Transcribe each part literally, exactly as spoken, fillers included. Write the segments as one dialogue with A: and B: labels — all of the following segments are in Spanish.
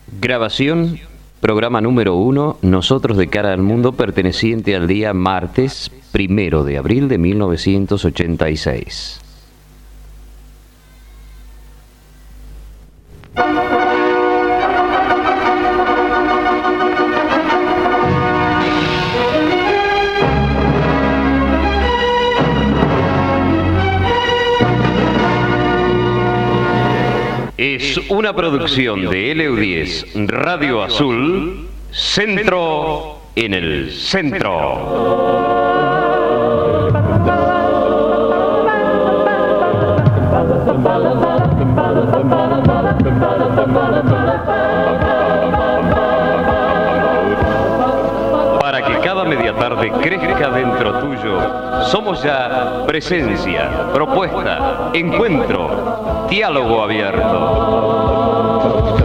A: Grabación, programa número uno, Nosotros de cara al mundo, perteneciente al día martes primero de abril de mil novecientos ochenta y seis. Es una producción de L U diez Radio Azul, Centro en el Centro. Para que cada media tarde crezca dentro tuyo, somos ya presencia, propuesta, encuentro, diálogo abierto.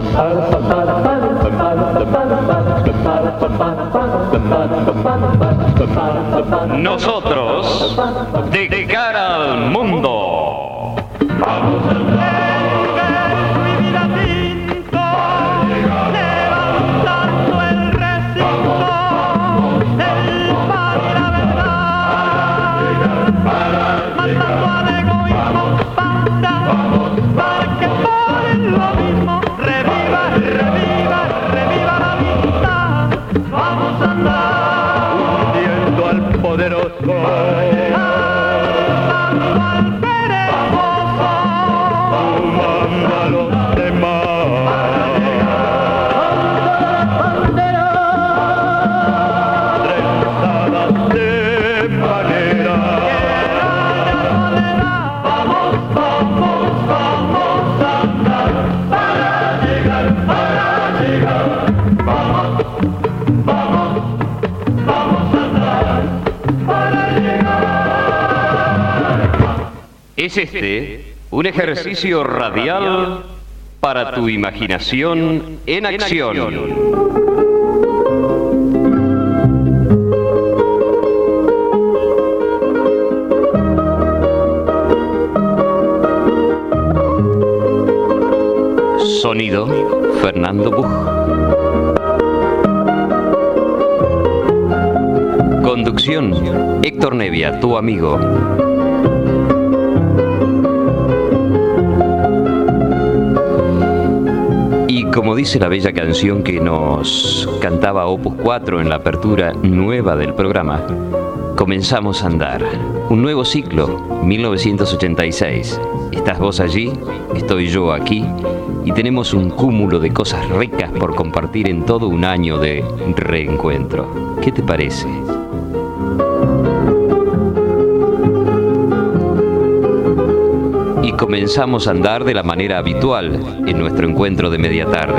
A: Nosotros, de cara al mundo. Vamos a Es este un ejercicio radial para tu imaginación en acción. Sonido, Fernando Buch. Conducción, Héctor Nevia, tu amigo. Como dice la bella canción que nos cantaba Opus cuatro en la apertura nueva del programa, comenzamos a andar. Un nuevo ciclo, mil novecientos ochenta y seis. Estás vos allí, estoy yo aquí, y tenemos un cúmulo de cosas ricas por compartir en todo un año de reencuentro. ¿Qué te parece? Y comenzamos a andar de la manera habitual en nuestro encuentro de media tarde.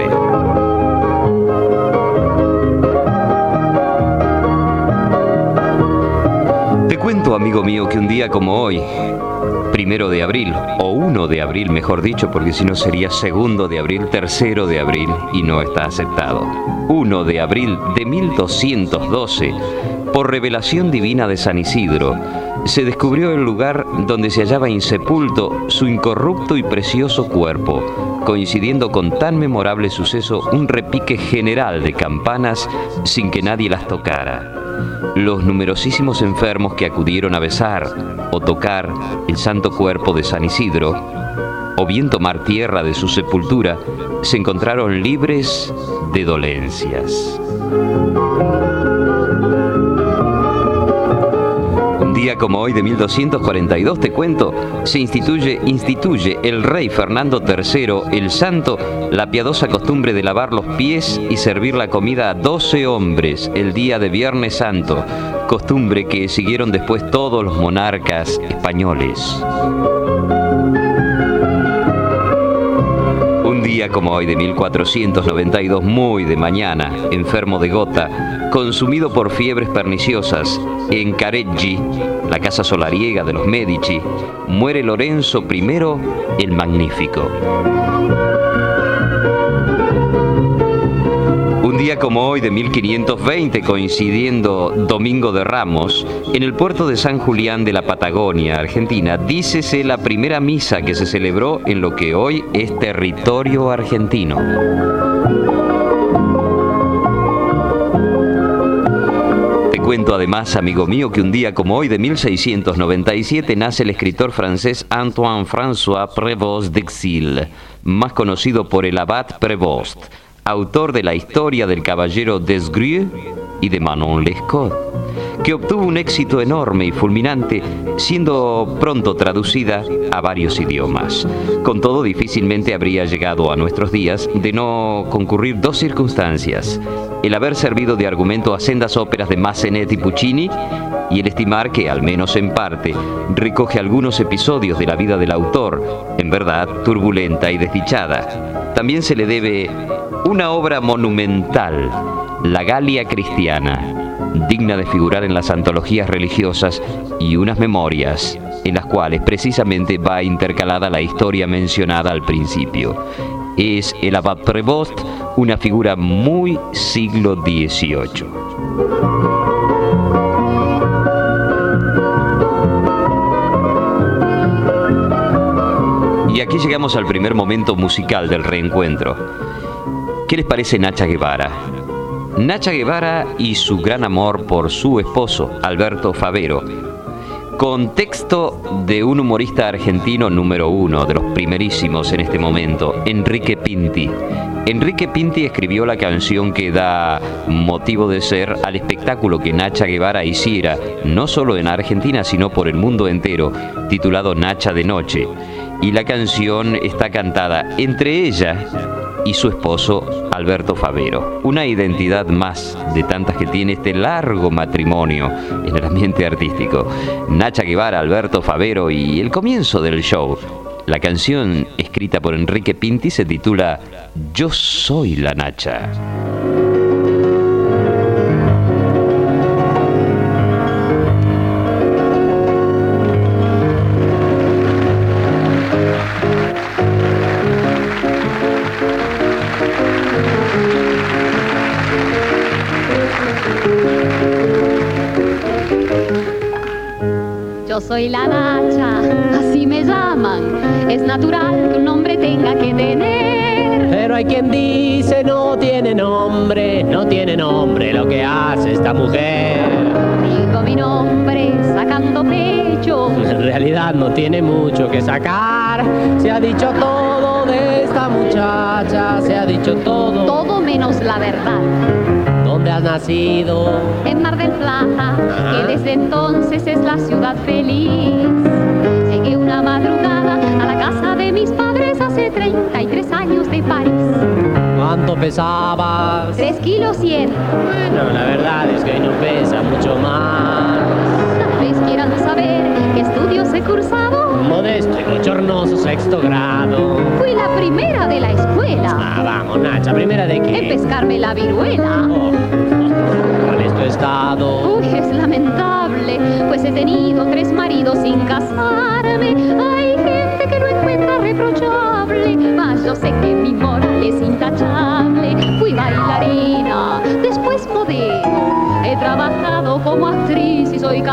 A: Te cuento, amigo mío, que un día como hoy, primero de abril, o uno de abril, mejor dicho, porque si no sería segundo de abril, tercero de abril, y no está aceptado. uno de abril de mil doscientos doce, por revelación divina de San Isidro, se descubrió el lugar donde se hallaba insepulto su incorrupto y precioso cuerpo, coincidiendo con tan memorable suceso un repique general de campanas sin que nadie las tocara. Los numerosísimos enfermos que acudieron a besar o tocar el santo cuerpo de San Isidro, o bien tomar tierra de su sepultura, se encontraron libres de dolencias. Un día como hoy de mil doscientos cuarenta y dos, te cuento, se instituye, instituye el rey Fernando tercero, el santo, la piadosa costumbre de lavar los pies y servir la comida a doce hombres el día de Viernes Santo, costumbre que siguieron después todos los monarcas españoles. Un día como hoy de mil cuatrocientos noventa y dos, muy de mañana, enfermo de gota, consumido por fiebres perniciosas, en Careggi, la casa solariega de los Medici, muere Lorenzo primero el Magnífico. Un día como hoy de mil quinientos veinte, coincidiendo Domingo de Ramos, en el puerto de San Julián de la Patagonia, Argentina, dícese la primera misa que se celebró en lo que hoy es territorio argentino. cuento además, amigo mío, que un día como hoy de mil seiscientos noventa y siete nace el escritor francés Antoine-François Prévost d'Exilles, más conocido por el abad Prévost, autor de la historia del caballero Desgrieux y de Manon Lescaut, que obtuvo un éxito enorme y fulminante, siendo pronto traducida a varios idiomas. Con todo, difícilmente habría llegado a nuestros días de no concurrir dos circunstancias: el haber servido de argumento a sendas óperas de Massenet y Puccini, y el estimar que, al menos en parte, recoge algunos episodios de la vida del autor, en verdad turbulenta y desdichada. También se le debe una obra monumental, La Galia Cristiana, digna de figurar en las antologías religiosas, y unas memorias en las cuales precisamente va intercalada la historia mencionada al principio. Es el abad Prévost una figura muy siglo dieciocho. Y aquí llegamos al primer momento musical del reencuentro. ¿Qué les parece Nacha Guevara? Nacha Guevara y su gran amor por su esposo, Alberto Favero, con texto de un humorista argentino número uno, de los primerísimos en este momento, Enrique Pinti. Enrique Pinti escribió la canción que da motivo de ser al espectáculo que Nacha Guevara hiciera, no solo en Argentina, sino por el mundo entero, titulado Nacha de Noche. Y la canción está cantada entre ella y su esposo Alberto Favero, una identidad más de tantas que tiene este largo matrimonio en el ambiente artístico. Nacha Guevara, Alberto Favero y el comienzo del show. La canción, escrita por Enrique Pinti, se titula Yo soy la Nacha.
B: Yo soy la Nacha, así me llaman. Es natural que un nombre tenga que tener.
C: Pero hay quien dice no tiene nombre, no tiene nombre lo que hace esta mujer.
B: Digo mi nombre sacando pecho.
C: En realidad no tiene mucho que sacar. Se ha dicho todo de esta muchacha, se ha dicho todo.
B: Todo menos la verdad.
C: ¿Dónde has nacido?
B: En Mar del Plata, que desde entonces es la ciudad feliz. Llegué una madrugada a la casa de mis padres hace treinta y tres años de París.
C: ¿Cuánto pesabas?
B: Tres kilos cien.
C: Bueno, la verdad es que hoy no pesa mucho más.
B: Tal vez quieran saber qué estudios he cursado.
C: Modesto y bochornoso sexto grado.
B: Fui la primera de la escuela.
C: Ah, vamos, Nacha, ¿primera de qué?
B: En pescarme la viruela.
C: Oh, ¿cuál es tu estado?
B: Uy, es lamentable, pues he tenido tres maridos sin casarme. Hay gente que lo encuentra reprochable, mas yo sé que mi moral es intachable. Fui bailarina, después modelo, he trabajado como actriz y soy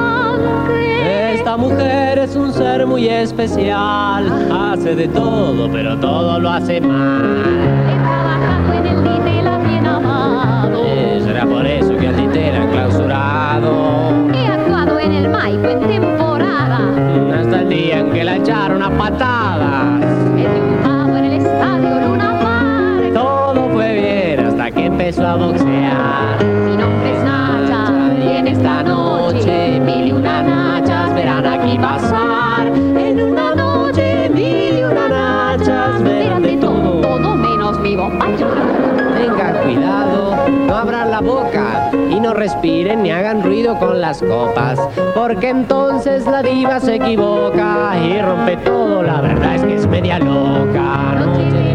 B: cantante.
C: Esta mujer es un ser muy especial, hace de todo, pero todo lo hace mal.
B: He trabajado en el Ditela bien amado.
C: Eh, será por eso que al Ditela han clausurado.
B: He actuado en el Maipo en temporada.
C: Hasta el día en que la echaron a patadas.
B: He triunfado en el estadio Luna Park.
C: Todo fue bien hasta que empezó a boxear.
B: Mi nombre es Nacha y en esta noche mil y una nachas verán aquí pasar. En una noche mil y una nachas verán de todo, todo menos mi bombacho.
C: Tengan cuidado, no abran la boca y no respiren ni hagan ruido con las copas, porque entonces la diva se equivoca y rompe todo. La verdad es que es media loca. Noche de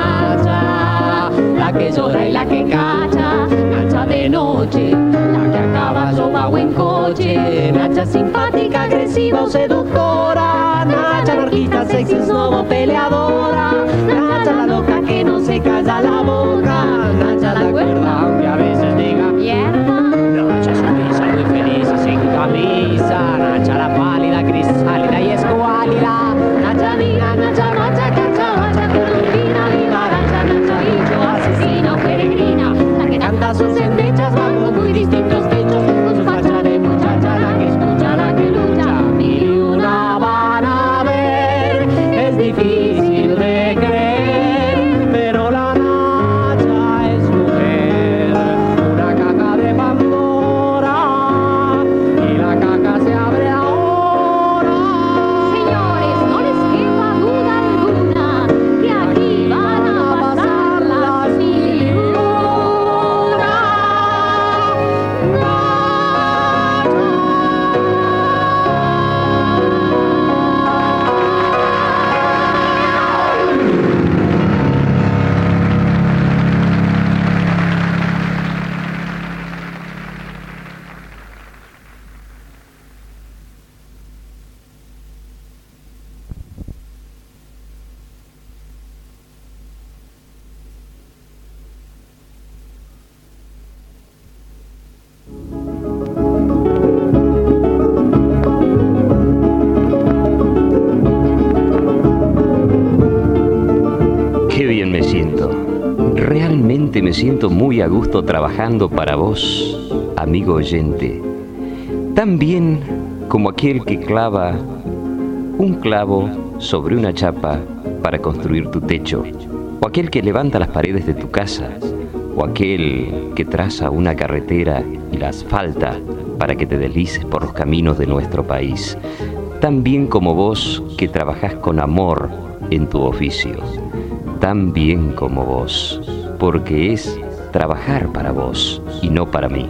C: Nacha, la que llora y la que cacha. Nacha de noche, la que acaba sobao en coche. Nacha simpática, agresiva o seductora. Nacha anarquista, sexy, snobo, peleadora. Nacha la loca que no se calla la boca. Nacha la cuerda, aunque a veces diga
B: Mierda.
C: Nacha sumisa, muy feliz y sin camisa. Nacha la pálida, crisálida y escuálida. Nacha amiga, Nacha macha, cacha, Nacha colombina, viva Nacha, Nacha bicho, asesina o peregrina. La que canta sus endechas bajo muy distintos techos.
A: me siento muy a gusto trabajando para vos, amigo oyente, tan bien como aquel que clava un clavo sobre una chapa para construir tu techo, o aquel que levanta las paredes de tu casa, o aquel que traza una carretera y la asfalta para que te deslices por los caminos de nuestro país, tan bien como vos que trabajás con amor en tu oficio, tan bien como vos, porque es trabajar para vos y no para mí.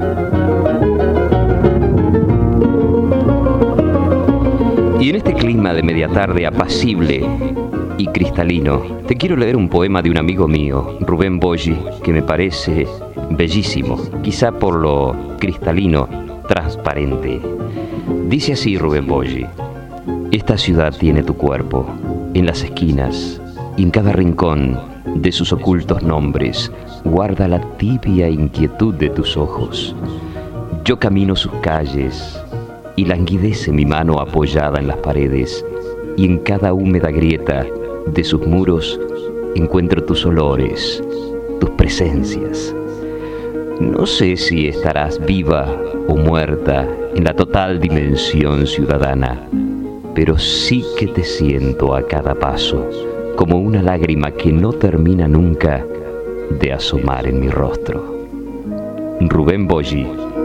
A: Y en este clima de media tarde apacible y cristalino, te quiero leer un poema de un amigo mío, Rubén Boyi, que me parece bellísimo, quizá por lo cristalino, transparente. Dice así Rubén Boyi: esta ciudad tiene tu cuerpo, en las esquinas y en cada rincón de sus ocultos nombres, guarda la tibia inquietud de tus ojos. Yo camino sus calles y languidece mi mano apoyada en las paredes, y en cada húmeda grieta de sus muros encuentro tus olores, tus presencias. No sé si estarás viva o muerta en la total dimensión ciudadana, pero sí que te siento a cada paso, como una lágrima que no termina nunca de asomar en mi rostro. Rubén Boyi.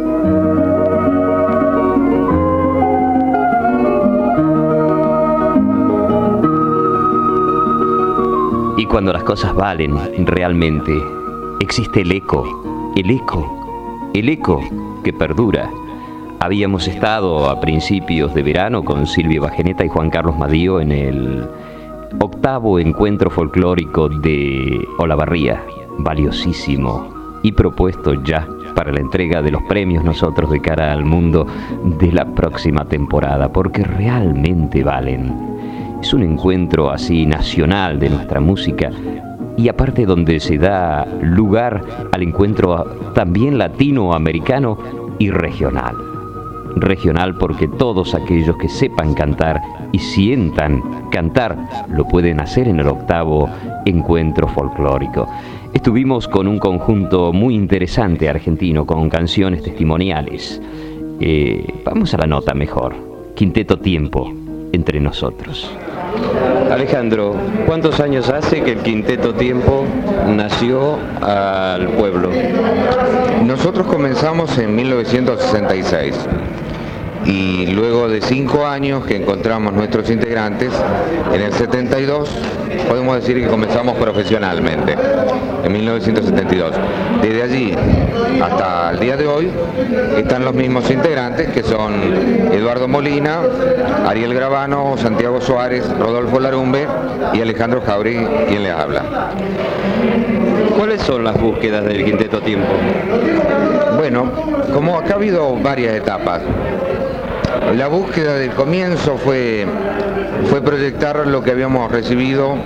A: Y cuando las cosas valen realmente, existe el eco, el eco, el eco que perdura. Habíamos estado a principios de verano con Silvia Bajeneta y Juan Carlos Madío en el octavo encuentro folclórico de Olavarría, valiosísimo y propuesto ya para la entrega de los premios nosotros de cara al mundo de la próxima temporada, porque realmente valen. Es un encuentro así nacional de nuestra música y aparte donde se da lugar al encuentro también latinoamericano y regional. Regional porque todos aquellos que sepan cantar y sientan cantar lo pueden hacer en el octavo encuentro folclórico. Estuvimos con un conjunto muy interesante argentino con canciones testimoniales. Eh, vamos a la nota mejor. Quinteto Tiempo, entre nosotros. Alejandro, ¿cuántos años hace que el Quinteto Tiempo nació al pueblo?
D: Nosotros comenzamos en mil novecientos sesenta y seis y luego de cinco años que encontramos nuestros integrantes, en el setenta y dos podemos decir que comenzamos profesionalmente, en mil novecientos setenta y dos. Desde allí hasta el día de hoy están los mismos integrantes, que son Eduardo Molina, Ariel Gravano, Santiago Suárez, Rodolfo Larumbe y Alejandro Jauregui, quien les habla.
A: ¿Cuáles son las búsquedas del Quinteto Tiempo?
D: Bueno, como acá ha habido varias etapas. La búsqueda del comienzo fue, fue proyectar lo que habíamos recibido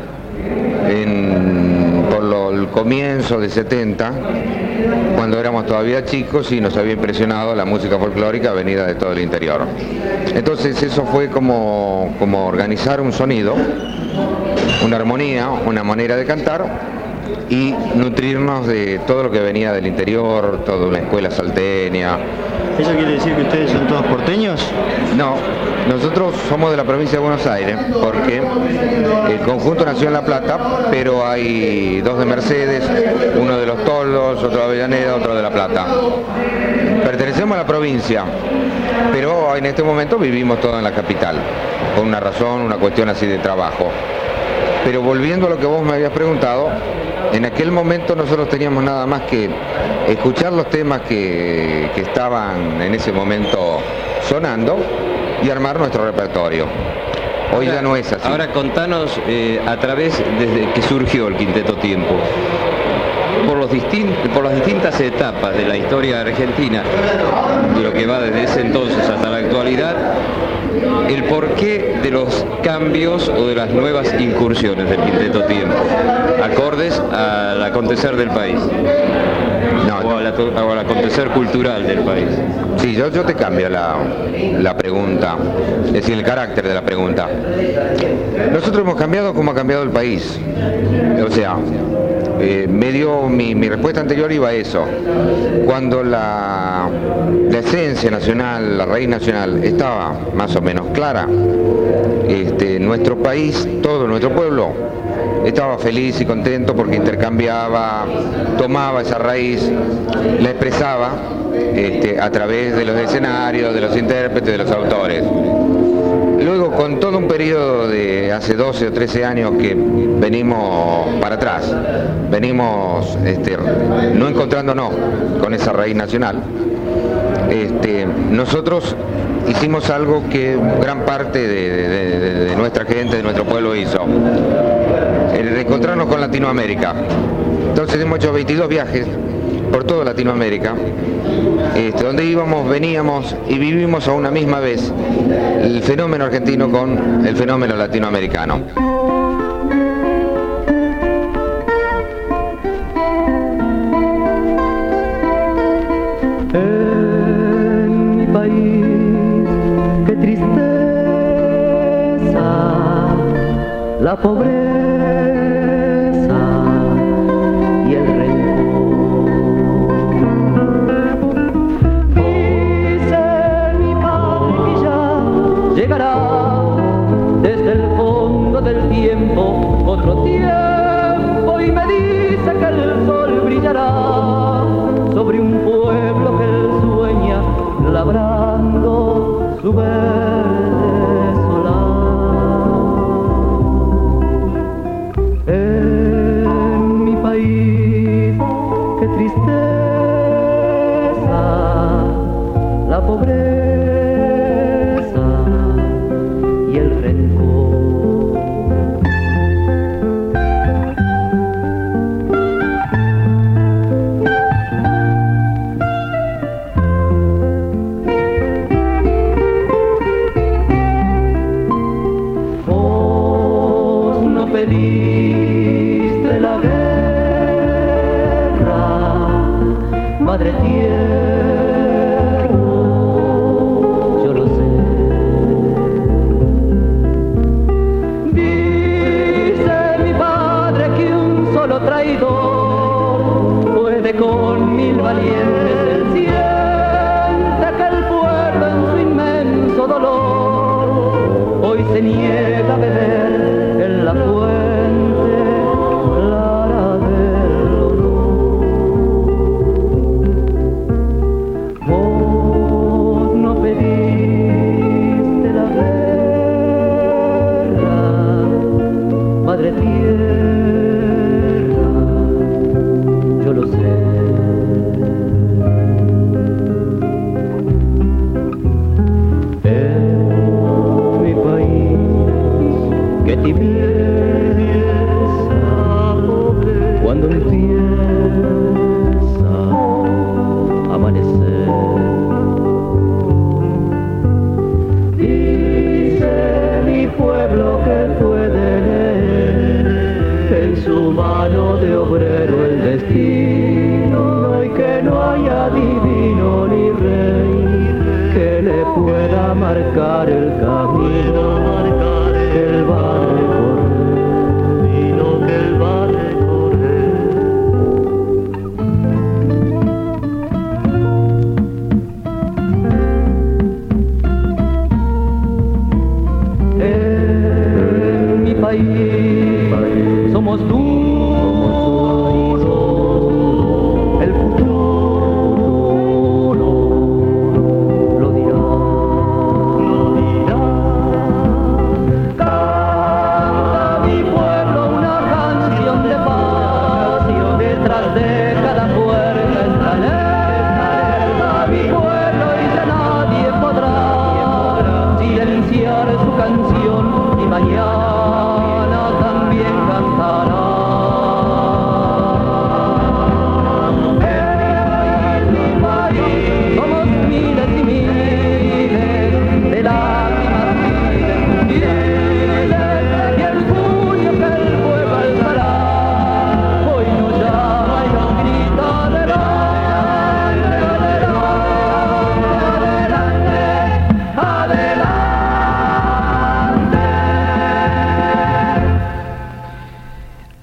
D: en, por lo, el comienzo de setenta, cuando éramos todavía chicos y nos había impresionado la música folclórica venida de todo el interior. Entonces eso fue como, como organizar un sonido, una armonía, una manera de cantar y nutrirnos de todo lo que venía del interior, toda la escuela salteña.
E: ¿Eso quiere decir que ustedes son todos porteños?
D: No, nosotros somos de la provincia de Buenos Aires, porque el conjunto nació en La Plata, pero hay dos de Mercedes, uno de Los Toldos, otro de Avellaneda, otro de La Plata. Pertenecemos a la provincia, pero en este momento vivimos todos en la capital, por una razón, una cuestión así de trabajo. Pero volviendo a lo que vos me habías preguntado, en aquel momento nosotros teníamos nada más que escuchar los temas que, que estaban en ese momento sonando y armar nuestro repertorio. Hoy ahora, ya no es así.
A: Ahora contanos eh, a través desde que surgió el Quinteto Tiempo, por, los distin- por las distintas etapas de la historia argentina, de lo que va desde ese entonces hasta la actualidad, el porqué de los cambios o de las nuevas incursiones del Quinteto Tiempo, acordes al acontecer del país.
D: No,
A: o,
D: no.
A: al, ato- o al acontecer cultural del país.
D: Sí, yo, yo te cambio la, la pregunta, es decir, el carácter de la pregunta. Nosotros hemos cambiado como ha cambiado el país. O sea, eh, me dio, mi, mi respuesta anterior iba a eso. Cuando la, la esencia nacional, la raíz nacional estaba más o menos clara, este, nuestro país, todo nuestro pueblo, estaba feliz y contento porque intercambiaba, tomaba esa raíz, la expresaba este, a través de los escenarios, de los intérpretes, de los autores. Luego, con todo un periodo de hace doce o trece años que venimos para atrás, venimos este, no encontrándonos con esa raíz nacional, este, nosotros hicimos algo que gran parte de, de, de, de nuestra gente, de nuestro pueblo hizo, el reencontrarnos con Latinoamérica. Entonces hemos hecho veintidós viajes por toda Latinoamérica, este, donde íbamos, veníamos y vivimos a una misma vez el fenómeno argentino con el fenómeno latinoamericano.
F: En mi país, qué tristeza, la pobreza y el rencor. Dice mi padre que ya llegará desde el fondo del tiempo otro tiempo, y me dice que el sol brillará sobre un pueblo que él sueña, labrando su verde solar. En mi país, qué tristeza, la pobreza y el rencor. Pediste la guerra, madre tierra, yo lo sé. Dice mi padre que un solo traidor puede con mil valientes. Él siente que el pueblo en su inmenso dolor hoy se niega a beber en la fuente clara del honor. Vos no pediste la guerra, madre tierra, yo lo sé. En mi país, que tibieza cuando empieza a amanecer. Dice mi pueblo que puede leer en su mano de obrero el destino, y que no haya divino ni rey que le pueda marcar el camino que él va a recorrer, y no que él va a recorrer. En mi país somos duros, el futuro lo dirá. Canta mi pueblo una canción de paz, detrás de cada puerta está alerta mi pueblo, y ya nadie podrá silenciar su canción, y mañana también cantará.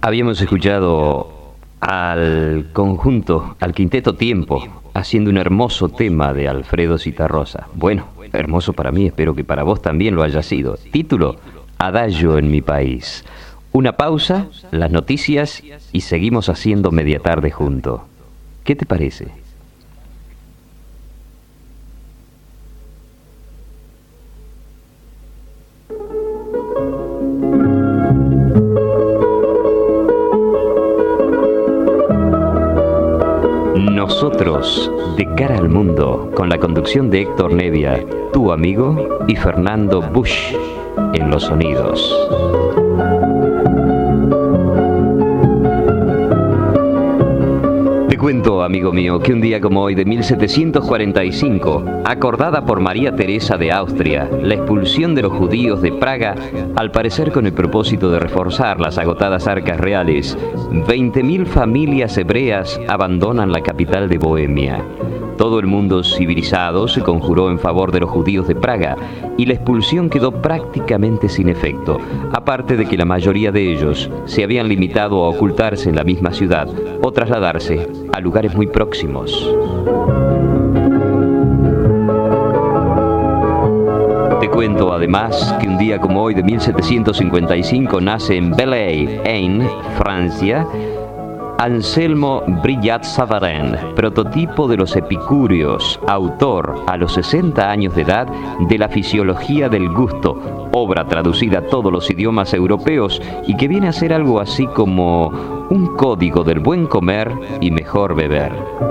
A: Habíamos escuchado al conjunto, al quinteto Tiempo, haciendo un hermoso tema de Alfredo Zitarrosa. Bueno, hermoso para mí, espero que para vos también lo haya sido. Título, Adagio en mi país. Una pausa, las noticias y seguimos haciendo media tarde junto. ¿Qué te parece? Nosotros, de cara al mundo, con la conducción de Héctor Nevia, tu amigo, y Fernando Bush en los sonidos. Te cuento, amigo mío, que un día como hoy de mil setecientos cuarenta y cinco, acordada por María Teresa de Austria, la expulsión de los judíos de Praga, al parecer con el propósito de reforzar las agotadas arcas reales, veinte mil familias hebreas abandonan la capital de Bohemia. Todo el mundo civilizado se conjuró en favor de los judíos de Praga y la expulsión quedó prácticamente sin efecto, aparte de que la mayoría de ellos se habían limitado a ocultarse en la misma ciudad o trasladarse a lugares muy próximos. Te cuento además que un día como hoy de mil setecientos cincuenta y cinco nace en Belley, Francia, Anselmo Brillat-Savarin, prototipo de los epicúreos, autor a los sesenta años de edad de La fisiología del gusto, obra traducida a todos los idiomas europeos y que viene a ser algo así como un código del buen comer y mejor beber.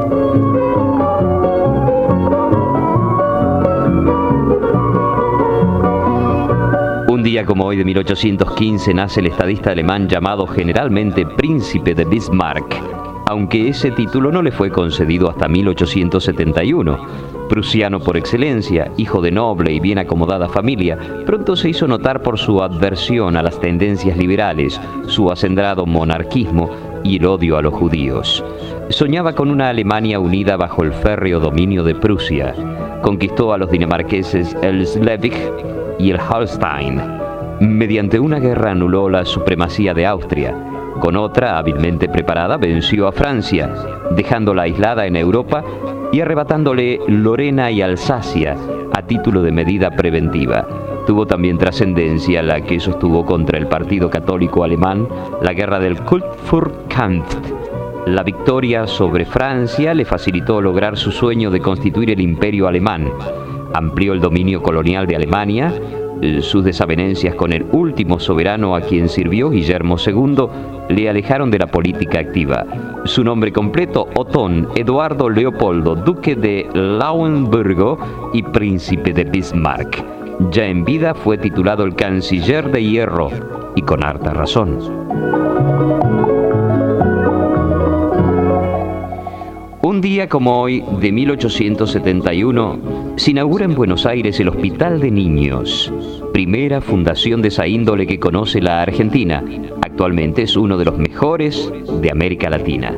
A: Un día como hoy de mil ochocientos quince nace el estadista alemán llamado generalmente Príncipe de Bismarck, aunque ese título no le fue concedido hasta mil ochocientos setenta y uno. Prusiano por excelencia, hijo de noble y bien acomodada familia, pronto se hizo notar por su adversión a las tendencias liberales, su acendrado monarquismo y el odio a los judíos. Soñaba con una Alemania unida bajo el férreo dominio de Prusia. Conquistó a los dinamarqueses el Schleswig y el Holstein. Mediante una guerra anuló la supremacía de Austria. Con otra, hábilmente preparada, venció a Francia, dejándola aislada en Europa y arrebatándole Lorena y Alsacia a título de medida preventiva. Tuvo también trascendencia la que sostuvo contra el Partido Católico Alemán la guerra del Kulturkampf. La victoria sobre Francia le facilitó lograr su sueño de constituir el Imperio Alemán. Amplió el dominio colonial de Alemania. Sus desavenencias con el último soberano a quien sirvió, Guillermo segundo, le alejaron de la política activa. Su nombre completo, Otón Eduardo Leopoldo, duque de Lauenburgo y príncipe de Bismarck. Ya en vida fue titulado el canciller de hierro, y con harta razón. Un día como hoy, de mil ochocientos setenta y uno, se inaugura en Buenos Aires el Hospital de Niños, primera fundación de esa índole que conoce la Argentina. Actualmente es uno de los mejores de América Latina.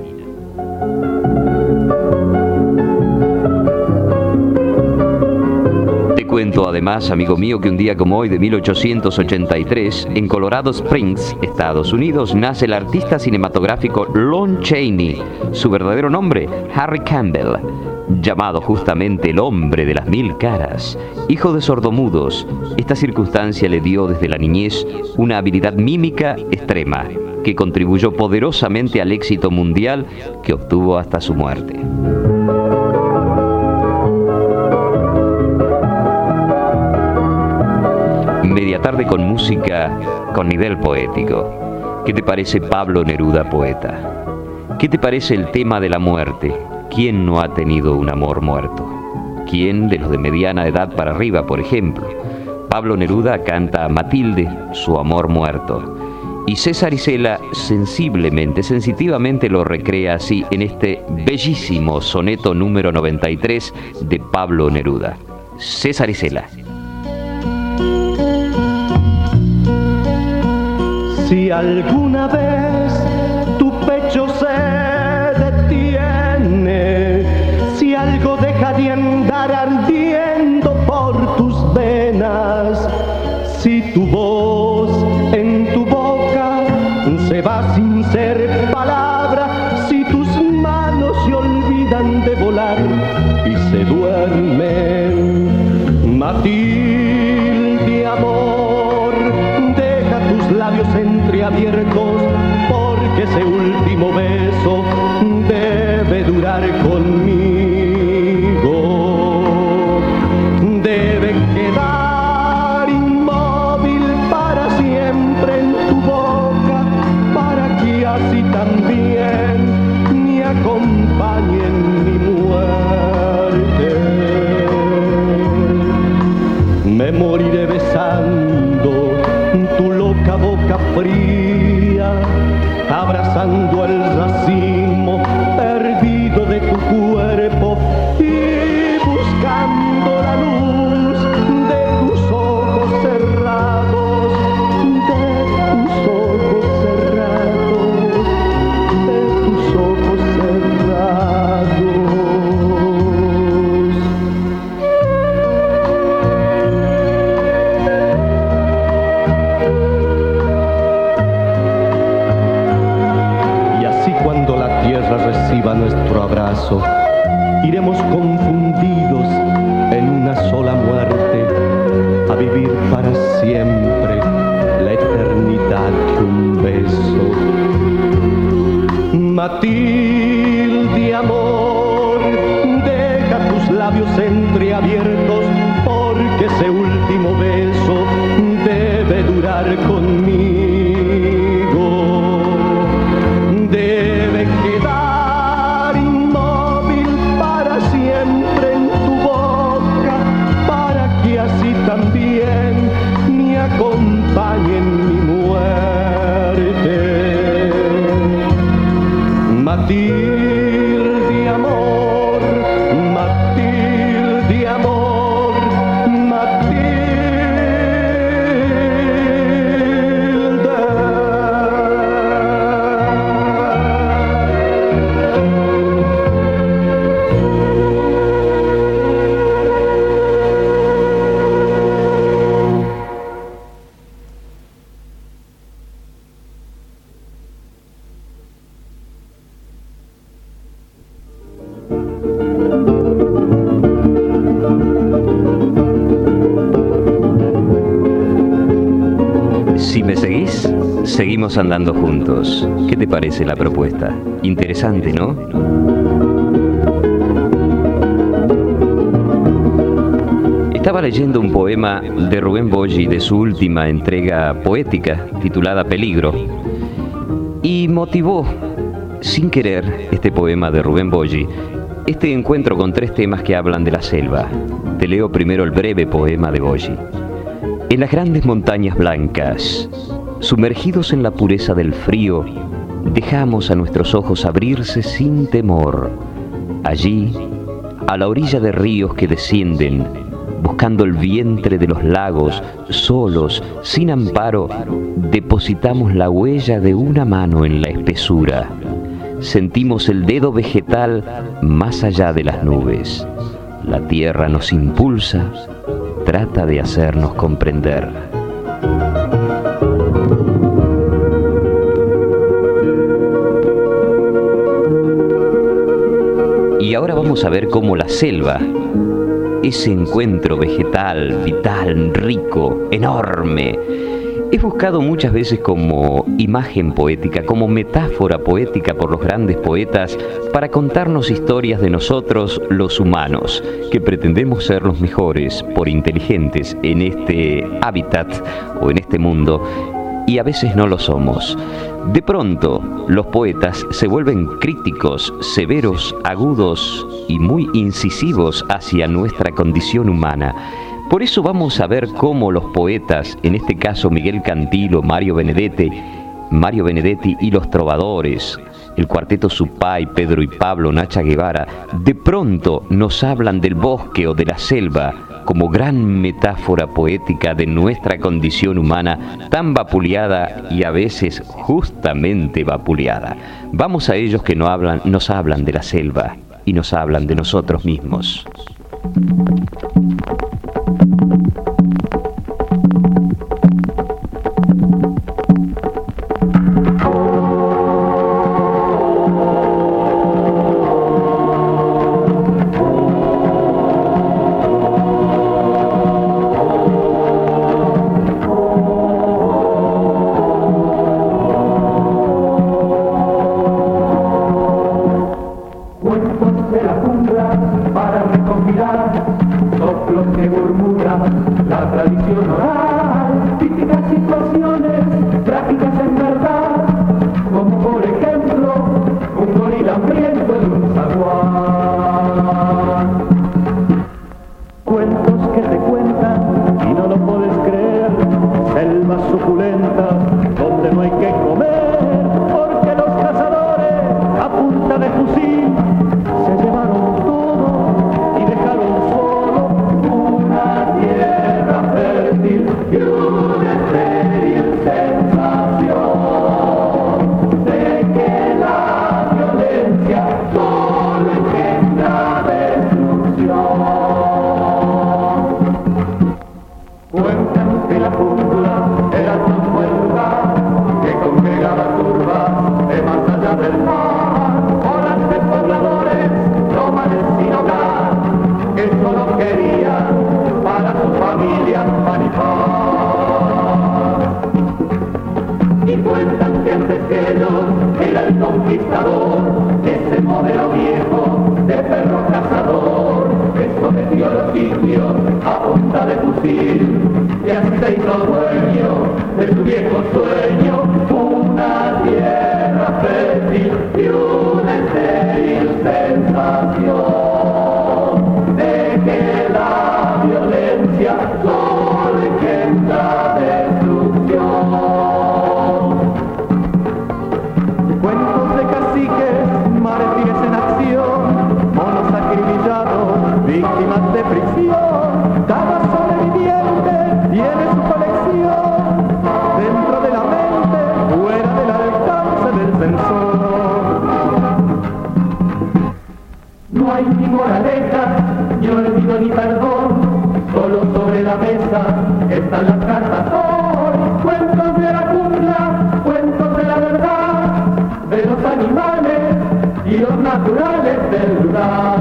A: Te cuento además, amigo mío, que un día como hoy de mil ochocientos ochenta y tres, en Colorado Springs, Estados Unidos, nace el artista cinematográfico Lon Chaney. Su verdadero nombre, Harry Campbell, llamado justamente el hombre de las mil caras. Hijo de sordomudos, esta circunstancia le dio desde la niñez una habilidad mímica extrema, que contribuyó poderosamente al éxito mundial que obtuvo hasta su muerte. Media tarde con música con nivel poético. ¿Qué te parece Pablo Neruda, poeta? ¿Qué te parece el tema de la muerte? ¿Quién no ha tenido un amor muerto? ¿Quién de los de mediana edad para arriba, por ejemplo? Pablo Neruda canta a Matilde, su amor muerto. Y César Isela sensiblemente, sensitivamente lo recrea así en este bellísimo soneto número noventa y tres de Pablo Neruda. César Isela.
F: Si alguna vez tu pecho se detiene, si algo deja de andar ardiendo por tus venas, si tu voz en tu boca se va sin ser palabra si tus manos se olvidan de volar y se duermen? Matilde, amor, deja tus labios entreabiertos, porque ese último beso debe durar conmigo. Debe quedar inmóvil para siempre en tu boca, para que así también me acompañe en mi muerte. Me moriré besando tu loca boca fría, abrazando el racimo perdido de tu cuerpo y buscando la luz de tus ojos cerrados, de tus ojos cerrados, de tus ojos cerrados. Cuando la tierra reciba nuestro abrazo, iremos confundidos en una sola muerte, a vivir para siempre la eternidad de un beso. Matilde, amor, deja tus labios entreabiertos, porque ese último beso debe durar conmigo. Debe quedar inmóvil para siempre en tu boca, para que así también me acompañe en mi muerte. Matilde, amor, Matilde, amor, Matilde.
A: Si me seguís, seguimos andando juntos. ¿Qué te parece la propuesta? Interesante, ¿no? Estaba leyendo un poema de Rubén Boyi de su última entrega poética titulada Peligro, y motivó, sin querer, este poema de Rubén Boyi, este encuentro con tres temas que hablan de la selva. Te leo primero el breve poema de Boyi. En las grandes montañas blancas, sumergidos en la pureza del frío, dejamos a nuestros ojos abrirse sin temor. Allí, a la orilla de ríos que descienden, buscando el vientre de los lagos, solos, sin amparo, depositamos la huella de una mano en la espesura. Sentimos el dedo vegetal más allá de las nubes. La tierra nos impulsa, trata de hacernos comprender. Y ahora vamos a ver cómo la selva, ese encuentro vegetal, vital, rico, enorme, es buscado muchas veces como imagen poética, como metáfora poética por los grandes poetas para contarnos historias de nosotros, los humanos, que pretendemos ser los mejores por inteligentes en este hábitat o en este mundo, y a veces no lo somos. De pronto, los poetas se vuelven críticos, severos, agudos y muy incisivos hacia nuestra condición humana. Por eso vamos a ver cómo los poetas, en este caso Miguel Cantilo, Mario Benedetti, Mario Benedetti y los trovadores, el cuarteto Supay, Pedro y Pablo, Nacha Guevara, de pronto nos hablan del bosque o de la selva como gran metáfora poética de nuestra condición humana tan vapuleada y a veces justamente vapuleada. Vamos a ellos que no hablan, nos hablan de la selva y nos hablan de nosotros mismos.
F: el conquistador, ese modelo viejo de perro cazador, que sometió a los indios a punta de fusil, y así se hizo dueño de su viejo sueño, una tierra fértil y una estéril sensación de que la violencia solo engendra destrucción. Cuentos de caciques, mártires en acción, monos acribillados, víctimas de prisión, cada sobreviviente tiene su colección, dentro de la mente, fuera del alcance del censor. No hay ni moraleja, ni olvido ni perdón, solo sobre la mesa están las cartas hoy, cuentos de la jungla, cuentos de la verdad, de los animales y los naturales del lugar.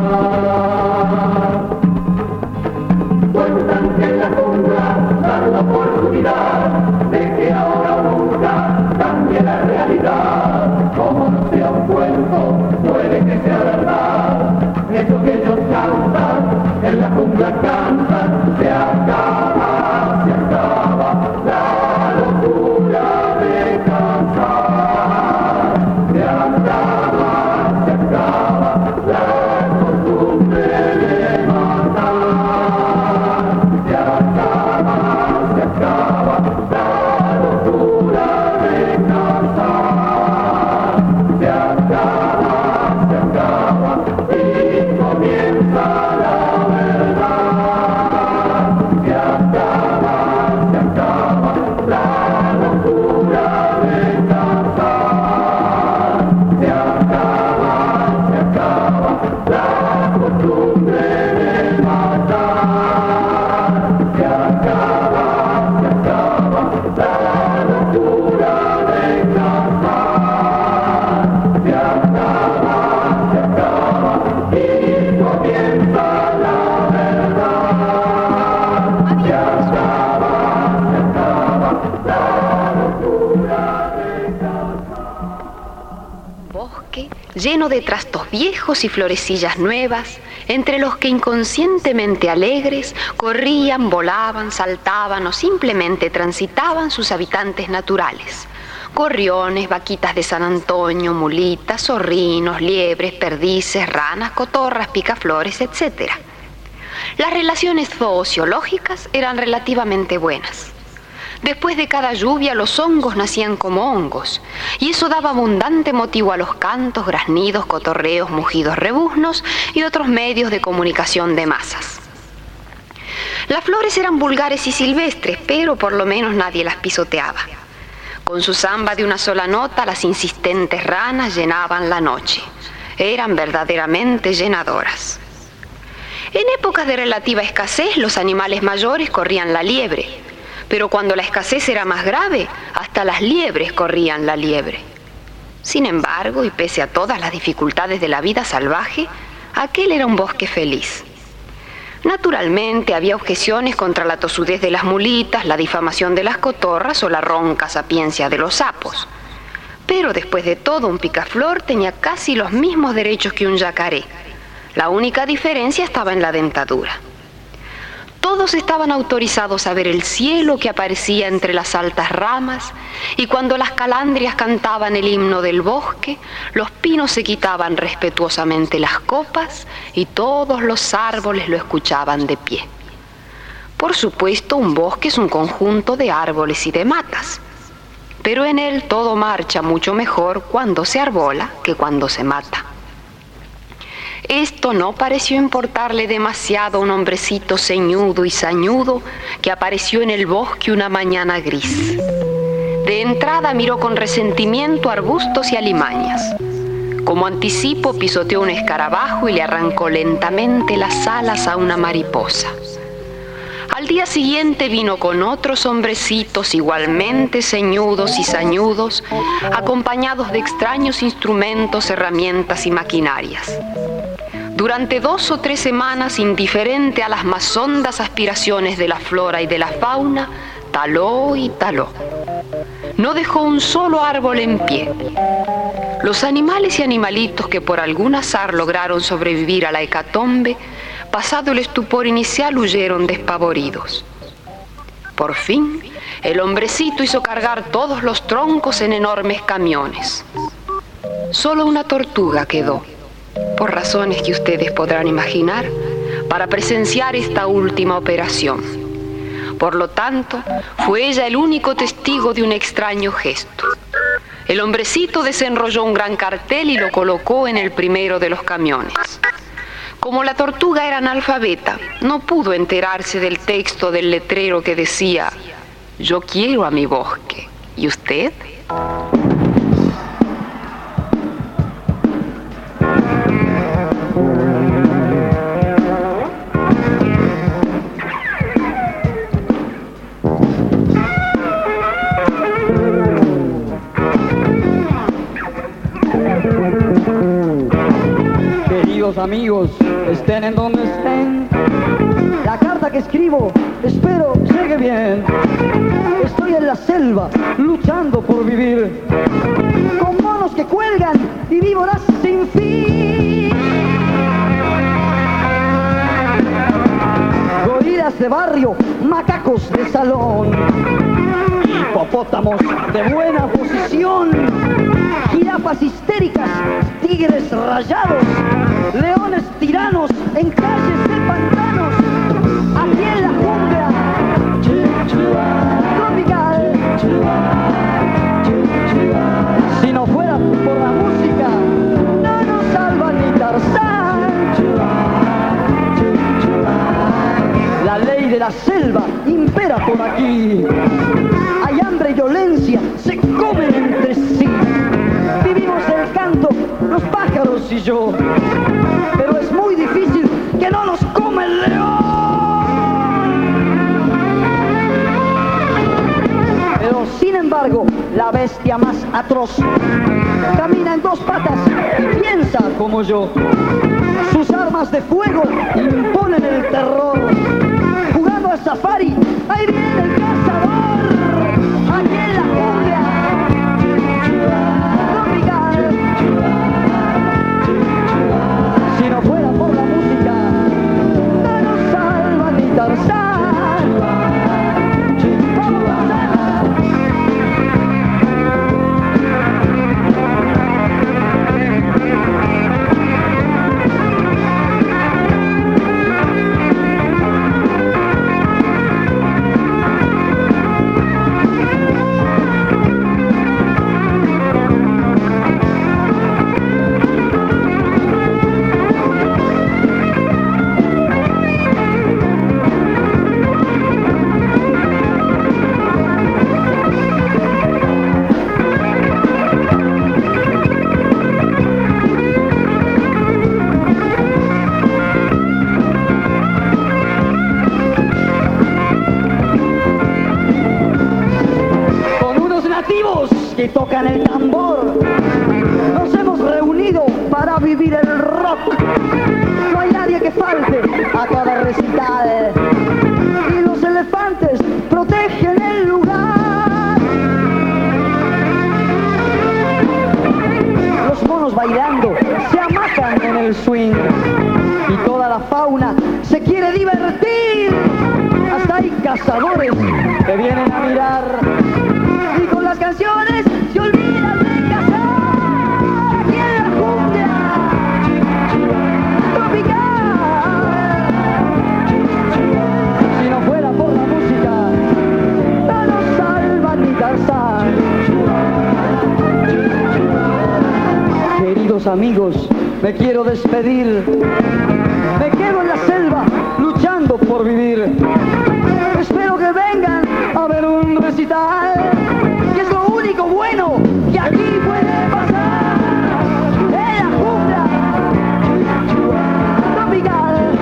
F: Cuentan que en la jungla dan la oportunidad de que ahora o nunca cambie la realidad. Como no sea un cuento, puede que sea verdad. Eso que ellos cantan, en la jungla cantan, se acaba, se acaba la locura de cantar. Se acaba, se acaba la costumbre de matar. Se acaba, se acaba la locura de cantar. Se acaba, se acaba y comienza la verdad. Se acaba, se acaba la locura de cantar. Se acaba, se acaba la costumbre de matar. Se acaba, se acaba la locura de cantar. Se acaba, se acaba y comienza la verdad. Se acaba, se acaba la locura de cantar.
G: Bosque lleno de trastos viejos y florecillas nuevas, entre los que inconscientemente alegres corrían, volaban, saltaban o simplemente transitaban sus habitantes naturales. Gorriones, vaquitas de San Antonio, mulitas, zorrinos, liebres, perdices, ranas, cotorras, picaflores, etcétera. Las relaciones zoociológicas eran relativamente buenas. Después de cada lluvia los hongos nacían como hongos, y eso daba abundante motivo a los cantos, graznidos, cotorreos, mugidos rebuznos y otros medios de comunicación de masas. Las flores eran vulgares y silvestres, pero por lo menos nadie las pisoteaba. Con su samba de una sola nota, las insistentes ranas llenaban la noche. Eran verdaderamente llenadoras. En épocas de relativa escasez, los animales mayores corrían la liebre, pero cuando la escasez era más grave, hasta las liebres corrían la liebre. Sin embargo, y pese a todas las dificultades de la vida salvaje, aquel era un bosque feliz. Naturalmente había objeciones contra la tosudez de las mulitas, la difamación de las cotorras o la ronca sapiencia de los sapos. Pero después de todo, un picaflor tenía casi los mismos derechos que un yacaré. La única diferencia estaba en la dentadura. Todos estaban autorizados a ver el cielo que aparecía entre las altas ramas, y cuando las calandrias cantaban el himno del bosque, los pinos se quitaban respetuosamente las copas y todos los árboles lo escuchaban de pie. Por supuesto, un bosque es un conjunto de árboles y de matas, pero en él todo marcha mucho mejor cuando se arbola que cuando se mata. Esto no pareció importarle demasiado a un hombrecito ceñudo y sañudo que apareció en el bosque una mañana gris. De entrada miró con resentimiento arbustos y alimañas. Como anticipo, pisoteó un escarabajo y le arrancó lentamente las alas a una mariposa. Al día siguiente vino con otros hombrecitos igualmente ceñudos y sañudos, acompañados de extraños instrumentos, herramientas y maquinarias. Durante dos o tres semanas, indiferente a las más hondas aspiraciones de la flora y de la fauna, taló y taló. no dejó un solo árbol en pie. Los animales y animalitos que por algún azar lograron sobrevivir a la hecatombe, pasado el estupor inicial, huyeron despavoridos. Por fin, el hombrecito hizo cargar todos los troncos en enormes camiones. Solo una tortuga quedó, por razones que ustedes podrán imaginar, para presenciar esta última operación. Por lo tanto, fue ella el único testigo de un extraño gesto. El hombrecito desenrolló un gran cartel y lo colocó en el primero de los camiones. Como la tortuga era analfabeta, no pudo enterarse del texto del letrero que decía: yo quiero a mi bosque. ¿Y usted?
H: Queridos amigos, estén en donde estén, la carta que escribo espero llegue bien. Estoy en la selva luchando por vivir, con monos que cuelgan y víboras sin fin, gorilas de barrio, macacos de salón, hipopótamos de buena posición, jirafas histéricas, tigres rayados, leones tiranos en calles de pantanos, aquí en la jungla tropical. Si no fuera por la música, no nos salva ni Tarzán. La ley de la selva impera por aquí. Hay hambre y violencia, se comen entre sí. Vivimos del canto, los pájaros y yo, pero es muy difícil que no nos coma el león. Pero sin embargo, la bestia más atroz camina en dos patas y piensa como yo. Sus armas de fuego imponen el terror. Jugando al safari, ahí viene el cazador. Aquí en la jungla tropical. Si no fuera por la música, no nos salva ni Tarzán. Que tocan el tambor, nos hemos reunido para vivir el rock. No hay nadie que falte a cada recital y los elefantes protegen el lugar. Los monos bailando se amacan en el swing y toda la fauna se quiere divertir. Hasta hay cazadores que vienen a mirar y con las canciones se olvidan de cazar. Aquí en la jungla tropical. Si no fuera por la música, no nos salva ni Tarzán. Queridos amigos, me quiero despedir. Me quedo en la selva luchando por vivir. Espero que vengan a ver un recital, que es lo único bueno que aquí puede pasar. En la jungla tropical.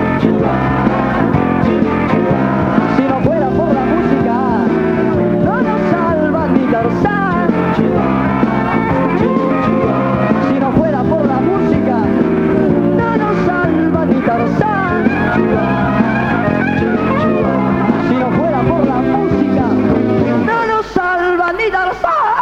H: Si no fuera por la música, no nos salva ni Tarzán. Si no fuera por la música, no nos salva ni Tarzán. Si no fuera por la música, no nos salva ni Tarzán.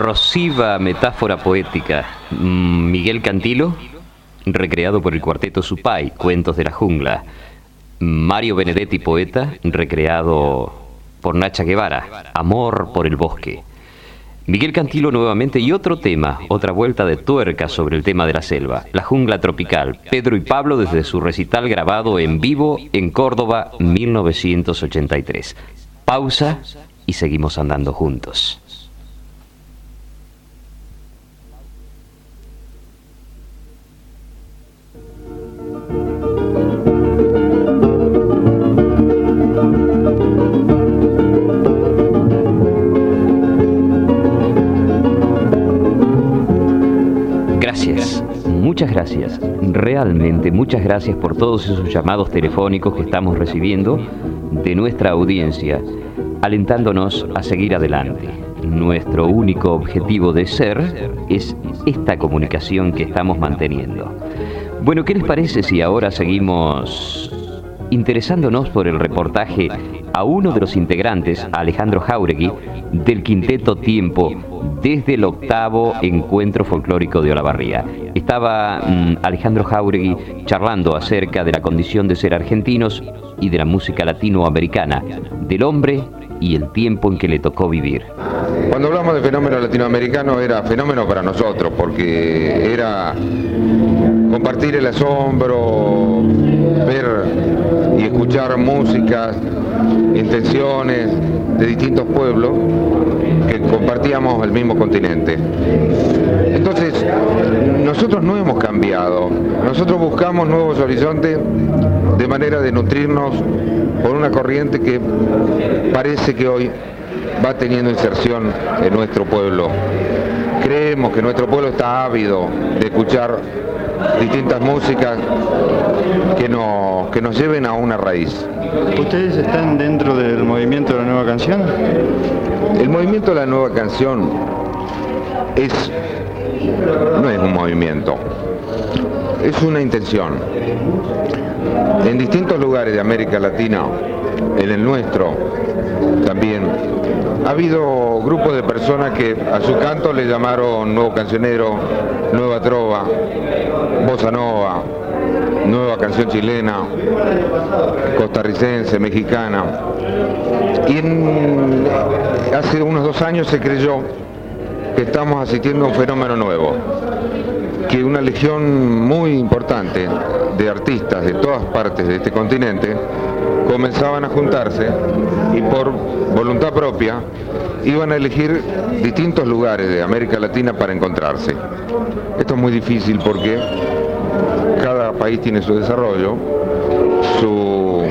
A: corrosiva metáfora poética. Miguel Cantilo, recreado por el cuarteto Supay, Cuentos de la Jungla. Mario Benedetti, poeta, recreado por Nacha Guevara, Amor por el Bosque. Miguel Cantilo nuevamente y otro tema, otra vuelta de tuerca sobre el tema de la selva, La Jungla Tropical, Pedro y Pablo desde su recital grabado en vivo en Córdoba, mil novecientos ochenta y tres. Pausa y seguimos andando juntos. Gracias, muchas gracias, realmente muchas gracias por todos esos llamados telefónicos que estamos recibiendo de nuestra audiencia, alentándonos a seguir adelante. Nuestro único objetivo de ser es esta comunicación que estamos manteniendo. Bueno, ¿qué les parece si ahora seguimos interesándonos por el reportaje a uno de los integrantes, Alejandro Jáuregui, del Quinteto Tiempo, desde el octavo Encuentro Folclórico de Olavarría? Estaba mmm, Alejandro Jáuregui charlando acerca de la condición de ser argentinos y de la música latinoamericana, del hombre y el tiempo en que le tocó vivir.
D: Cuando hablamos de fenómeno latinoamericano era fenómeno para nosotros, porque era compartir el asombro, ver y escuchar músicas, intenciones de distintos pueblos que compartíamos el mismo continente. Entonces, nosotros no hemos cambiado, nosotros buscamos nuevos horizontes de manera de nutrirnos por una corriente que parece que hoy va teniendo inserción en nuestro pueblo. Creemos que nuestro pueblo está ávido de escuchar distintas músicas que nos, que nos lleven a una raíz.
E: ¿Ustedes están dentro del movimiento de la nueva canción?
D: El movimiento de la nueva canción es, no es un movimiento, es una intención. En distintos lugares de América Latina, en el nuestro también, ha habido grupos de personas que a su canto le llamaron nuevo cancionero, nueva trova, bossa nova, nueva canción chilena, costarricense, mexicana. Y en, hace unos dos años se creyó que estamos asistiendo a un fenómeno nuevo, que una legión muy importante de artistas de todas partes de este continente comenzaban a juntarse y por voluntad propia iban a elegir distintos lugares de América Latina para encontrarse. Esto es muy difícil porque cada país tiene su desarrollo, su,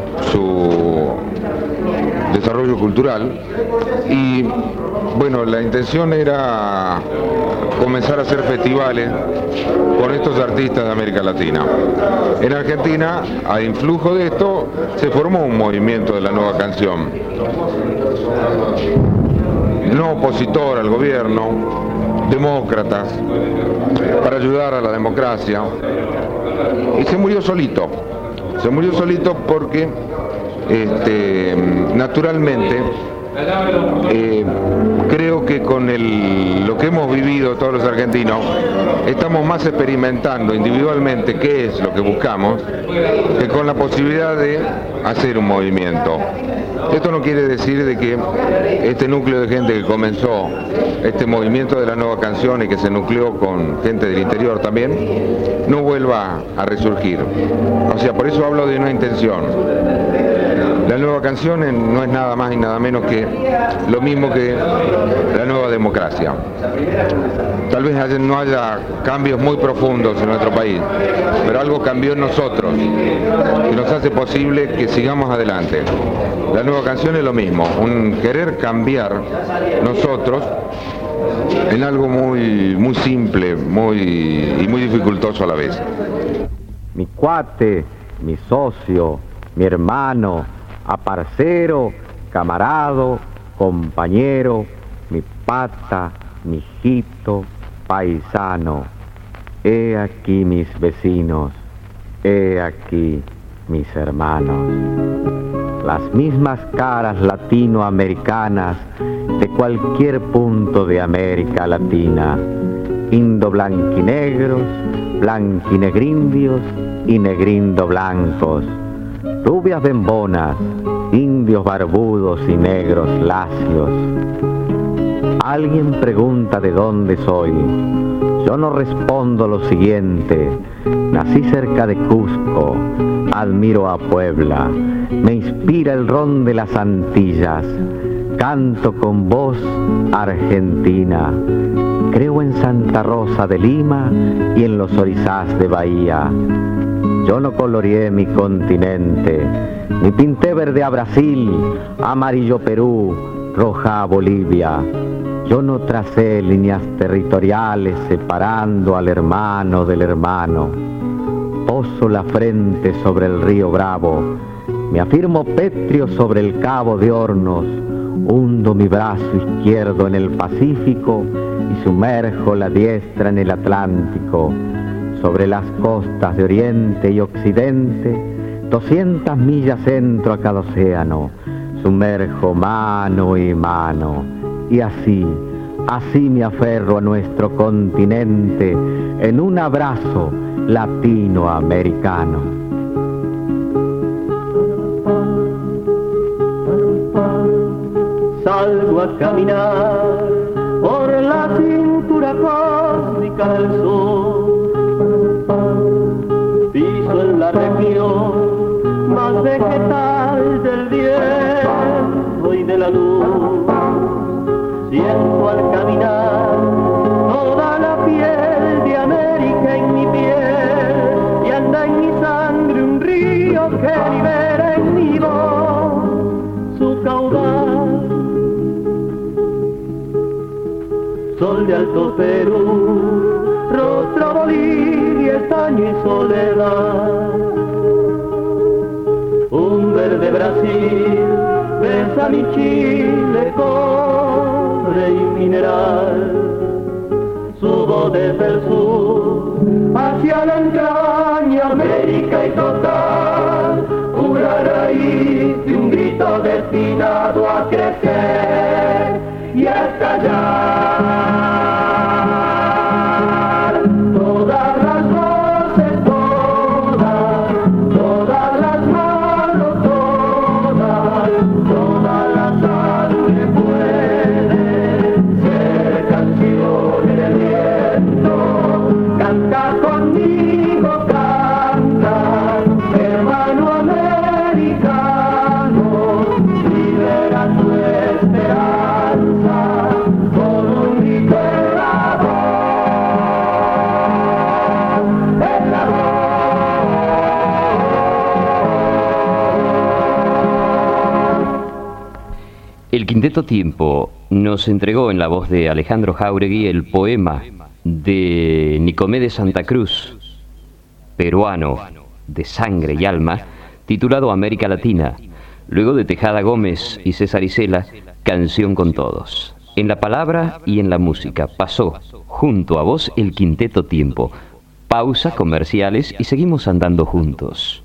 D: su desarrollo cultural y bueno, la intención era comenzar a hacer festivales con estos artistas de América Latina. En Argentina, a influjo de esto, se formó un movimiento de la nueva canción, no opositor al gobierno, demócratas, para ayudar a la democracia, y se murió solito, se murió solito porque este, naturalmente Eh, creo que con el, lo que hemos vivido todos los argentinos, estamos más experimentando individualmente qué es lo que buscamos, que con la posibilidad de hacer un movimiento. Esto no quiere decir de que este núcleo de gente que comenzó este movimiento de la nueva canción y que se nucleó con gente del interior también, no vuelva a resurgir. O sea, por eso hablo de una intención. La nueva canción no es nada más y nada menos que lo mismo que la nueva democracia. Tal vez no haya cambios muy profundos en nuestro país, pero algo cambió en nosotros y nos hace posible que sigamos adelante. La nueva canción es lo mismo, un querer cambiar nosotros en algo muy, muy simple muy, y muy dificultoso a la vez.
I: Mi cuate, mi socio, mi hermano, aparcero, camarado, compañero, mi pata, mi hijito, paisano. He aquí mis vecinos, he aquí mis hermanos. Las mismas caras latinoamericanas de cualquier punto de América Latina, indo blanquinegros, blanquinegrindios y negrindo blancos, rubias bembonas, indios barbudos y negros lacios. Alguien pregunta de dónde soy. Yo no respondo lo siguiente: nací cerca de Cusco, admiro a Puebla, me inspira el ron de las Antillas, canto con voz argentina, creo en Santa Rosa de Lima y en los orizás de Bahía. Yo no coloreé mi continente, ni pinté verde a Brasil, amarillo Perú, roja a Bolivia. Yo no tracé líneas territoriales separando al hermano del hermano. Poso la frente sobre el río Bravo, me afirmo pétreo sobre el Cabo de Hornos, hundo mi brazo izquierdo en el Pacífico y sumerjo la diestra en el Atlántico. Sobre las costas de Oriente y Occidente, doscientas millas entro a cada océano, sumerjo mano y mano. Y así, así me aferro a nuestro continente en un abrazo latinoamericano.
F: Salgo a caminar por la cintura cósmica del sur, piso en la región más vegetal del viento y de la luz. Siento al caminar toda la piel de América en mi piel, y anda en mi sangre un río que libera en mi voz su caudal. Sol de Alto Perú, rostro Bolivia, estaño y soledad. Un verde Brasil besa mi Chile cobre y mineral. Subo desde el sur hacia la entraña América y total, una raíz de un grito destinado a crecer y a estallar. Todas las voces, todas, todas las manos, todas, toda la sangre puede ser canción en el viento. Canta conmigo, canta, hermano americano, libera tu esperanza con un grito en la voz, en la voz.
A: El Quinteto Tiempo nos entregó en la voz de Alejandro Jáuregui el poema de Nicomé de Santa Cruz, peruano de sangre y alma, titulado América Latina, luego de Tejada Gómez y César Isela, Canción con Todos. En la palabra y en la música pasó junto a vos el Quinteto Tiempo. Pausa, comerciales y seguimos andando juntos.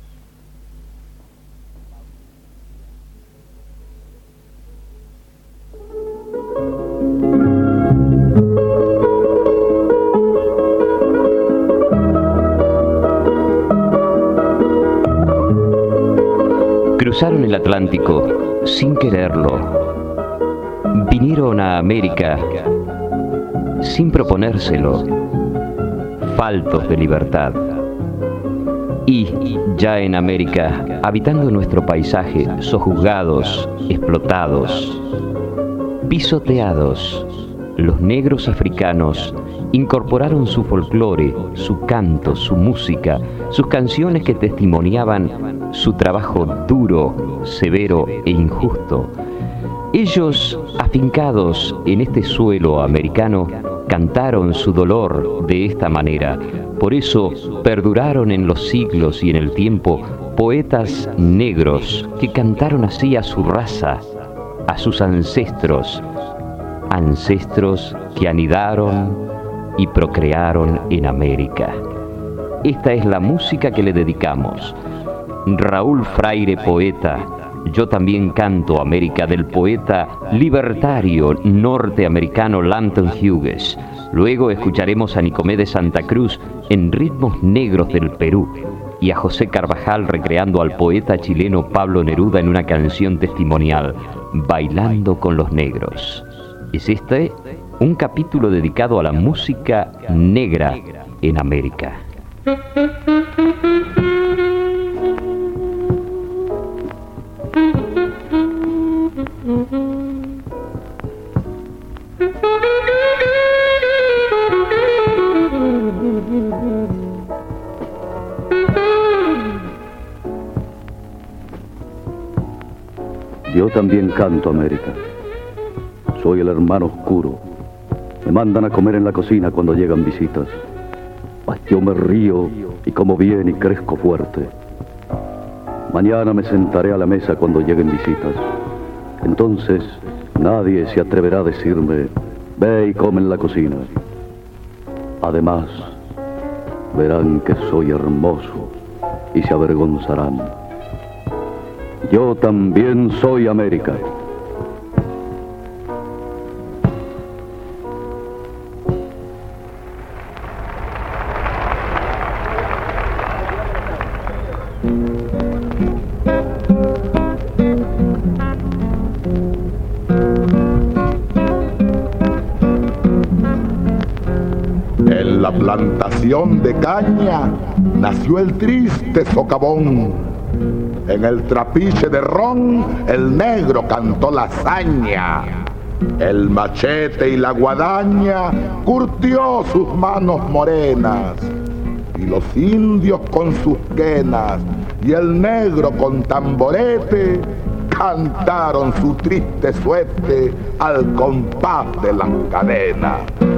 A: Cruzaron el Atlántico sin quererlo. Vinieron a América sin proponérselo, faltos de libertad. Y ya en América, habitando nuestro paisaje, sojuzgados, explotados, pisoteados, los negros africanos incorporaron su folclore, su canto, su música, sus canciones que testimoniaban su trabajo duro, severo e injusto. Ellos, afincados en este suelo americano, cantaron su dolor de esta manera. Por eso perduraron en los siglos y en el tiempo poetas negros que cantaron así a su raza, a sus ancestros, ancestros que anidaron y procrearon en América. Esta es la música que le dedicamos. Raúl Fraire, poeta, Yo también canto América, del poeta libertario norteamericano Langston Hughes. Luego escucharemos a Nicomé de Santa Cruz en Ritmos Negros del Perú y a José Carvajal recreando al poeta chileno Pablo Neruda en una canción testimonial, Bailando con los Negros. Es este un capítulo dedicado a la música negra en América.
J: Yo también canto América. Soy el hermano oscuro. Me mandan a comer en la cocina cuando llegan visitas. Mas yo me río y como bien y crezco fuerte. Mañana me sentaré a la mesa cuando lleguen visitas. Entonces nadie se atreverá a decirme, ve y come en la cocina. Además, verán que soy hermoso y se avergonzarán. Yo también soy América.
K: En la plantación de caña nació el triste socavón. En el trapiche de ron, el negro cantó la hazaña. El machete y la guadaña curtió sus manos morenas. Y los indios con sus quenas y el negro con tamborete cantaron su triste suerte al compás de las cadenas.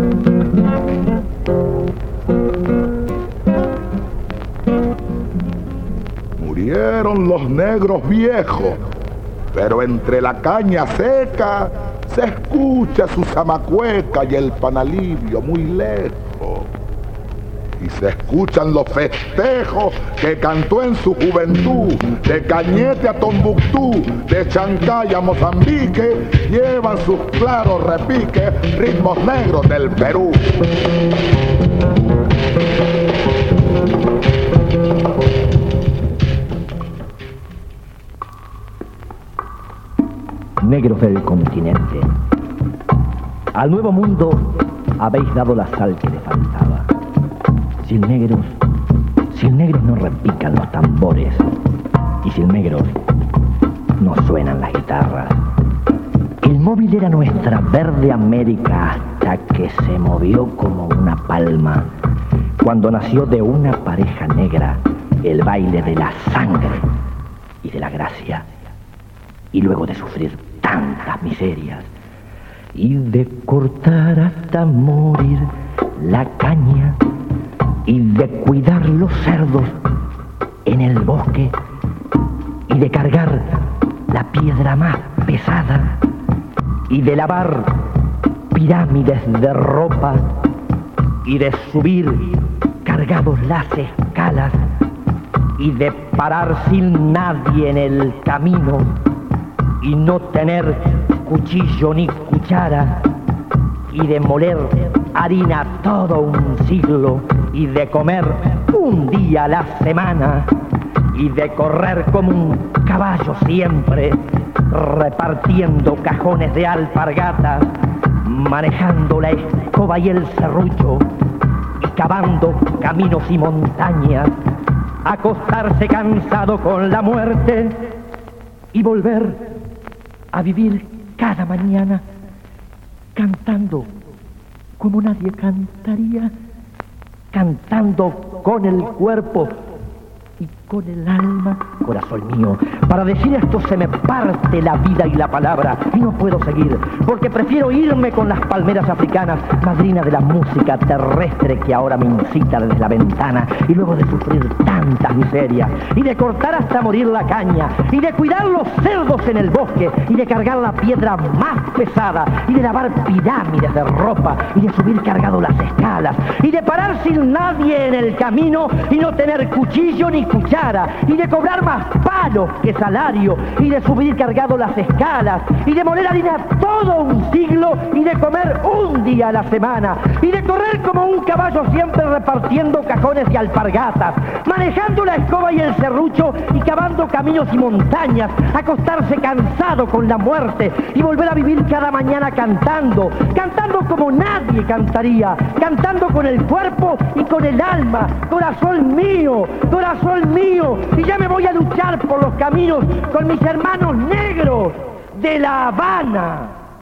K: Murieron los negros viejos, pero entre la caña seca se escucha su zamacueca y el panalivio muy lejos. Y se escuchan los festejos que cantó en su juventud, de Cañete a Tombuctú, de Chancay a Mozambique, llevan sus claros repiques, ritmos negros del Perú.
L: Negros del continente, al nuevo mundo habéis dado la sal que le faltaba. Sin negros, sin negros no repican los tambores, y sin negros no suenan las guitarras. El móvil era nuestra verde América hasta que se movió como una palma, cuando nació de una pareja negra el baile de la sangre y de la gracia, y luego de sufrir tantas miserias y de cortar hasta morir la caña y de cuidar los cerdos en el bosque y de cargar la piedra más pesada y de lavar pirámides de ropa y de subir cargados las escalas y de parar sin nadie en el camino y no tener cuchillo ni cuchara y de moler harina todo un siglo y de comer un día a la semana y de correr como un caballo siempre, repartiendo cajones de alpargatas, manejando la escoba y el serrucho y cavando caminos y montañas, acostarse cansado con la muerte y volver a vivir cada mañana cantando como nadie cantaría, cantando con el cuerpo y con el alma. Corazón mío, para decir esto se me parte la vida y la palabra y no puedo seguir, porque prefiero irme con las palmeras africanas, madrina de la música terrestre que ahora me incita desde la ventana, y luego de sufrir tantas miserias y de cortar hasta morir la caña y de cuidar los cerdos en el bosque y de cargar la piedra más pesada y de lavar pirámides de ropa y de subir cargado las escalas y de parar sin nadie en el camino y no tener cuchillo ni cuchara y de cobrar más palos que esa salario, y de subir cargado las escalas, y de moler harina todo un siglo, y de comer un día a la semana, y de correr como un caballo siempre repartiendo cajones y alpargatas, manejando la escoba y el serrucho, y cavando caminos y montañas, acostarse cansado con la muerte, y volver a vivir cada mañana cantando, cantando como nadie cantaría, cantando con el cuerpo y con el alma, corazón mío, corazón mío, y ya me voy a luchar por los caminos con mis hermanos negros de La Habana.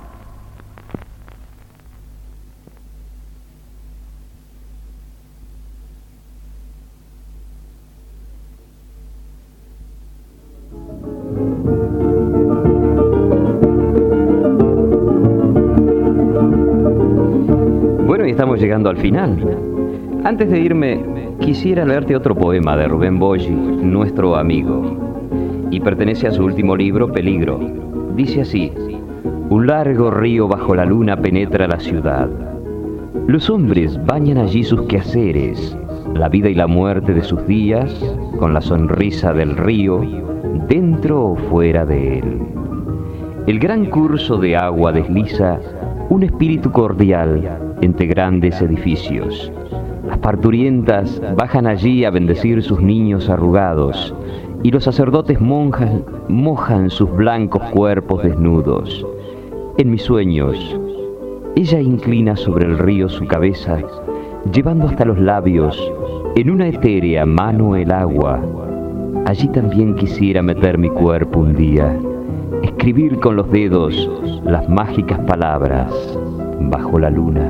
A: Bueno, y estamos llegando al final. Antes de irme, quisiera leerte otro poema de Rubén Boyi, nuestro amigo, y pertenece a su último libro, Peligro. Dice así: un largo río bajo la luna penetra la ciudad. Los hombres bañan allí sus quehaceres, la vida y la muerte de sus días, con la sonrisa del río, dentro o fuera de él. El gran curso de agua desliza un espíritu cordial entre grandes edificios. Las parturientas bajan allí a bendecir sus niños arrugados, y los sacerdotes monjas mojan sus blancos cuerpos desnudos. En mis sueños, ella inclina sobre el río su cabeza, llevando hasta los labios, en una etérea mano el agua. Allí también quisiera meter mi cuerpo un día, escribir con los dedos las mágicas palabras bajo la luna.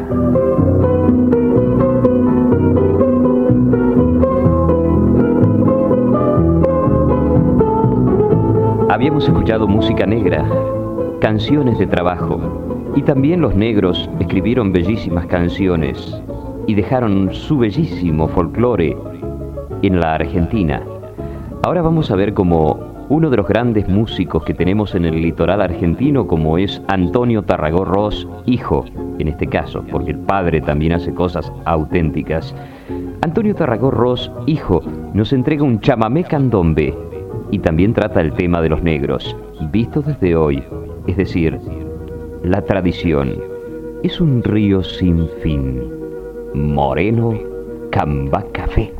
A: Habíamos escuchado música negra, canciones de trabajo, y también los negros escribieron bellísimas canciones y dejaron su bellísimo folclore en la Argentina. Ahora vamos a ver cómo uno de los grandes músicos que tenemos en el litoral argentino, como es Antonio Tarragó Ros, hijo, en este caso, porque el padre también hace cosas auténticas. Antonio Tarragó Ros, hijo, nos entrega un chamamé candombe y también trata el tema de los negros, visto desde hoy, es decir, la tradición. Es un río sin fin. Moreno, Camba Café.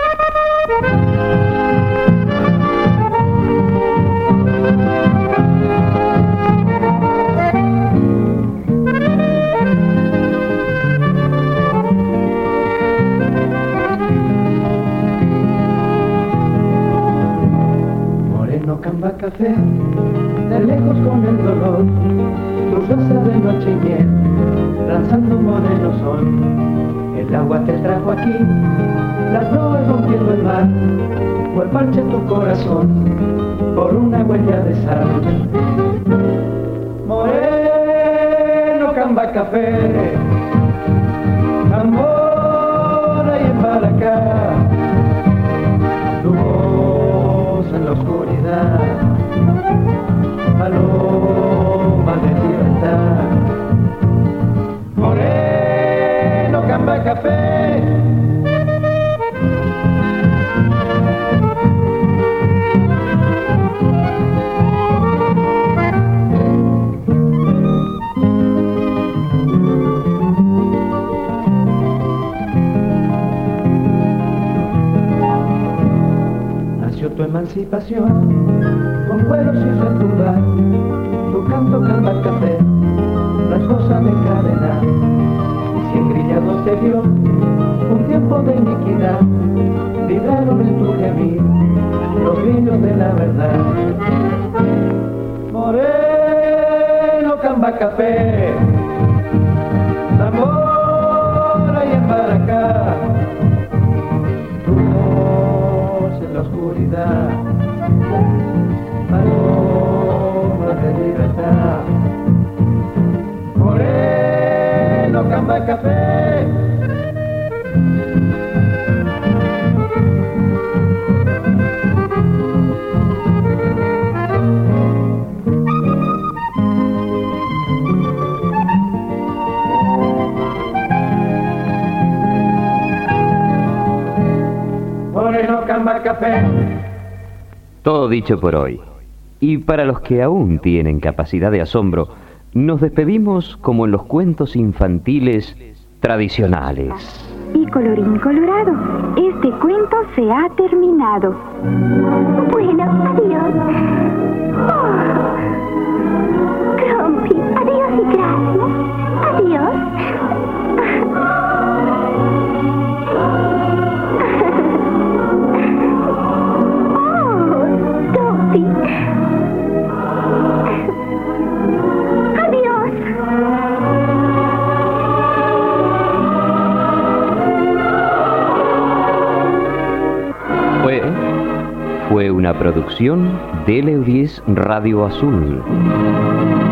F: Camba café, de lejos con el dolor, tu rosa de noche y miel, lanzando un moreno sol. El agua te trajo aquí, las nubes rompiendo el mar, fue parche tu corazón, por una huella de sal. Moreno, Camba café, tambora y embaracá, tu voz en la oscuridad, paloma de libertad. Moreno, Camba café, tu emancipación, con cueros y retumbar, tu canto Camba café, no es cosa de cadena, y si engrillados te vio, un tiempo de iniquidad, vibraron en tu gemir, los brillos de la verdad. Moreno, Camba café, Zamora y Embaracá, en la oscuridad, paloma de libertad. Moreno, Camba café,
A: Todo dicho por hoy. Y para los que aún tienen capacidad de asombro, nos despedimos como en los cuentos infantiles tradicionales.
M: Y colorín colorado, este cuento se ha terminado.
N: Bueno, adiós. Oh. Grumpy, adiós y gracias. Adiós. Oh, Dumpy. Adiós.
A: Fue, fue una producción de Leodies Radio Azul.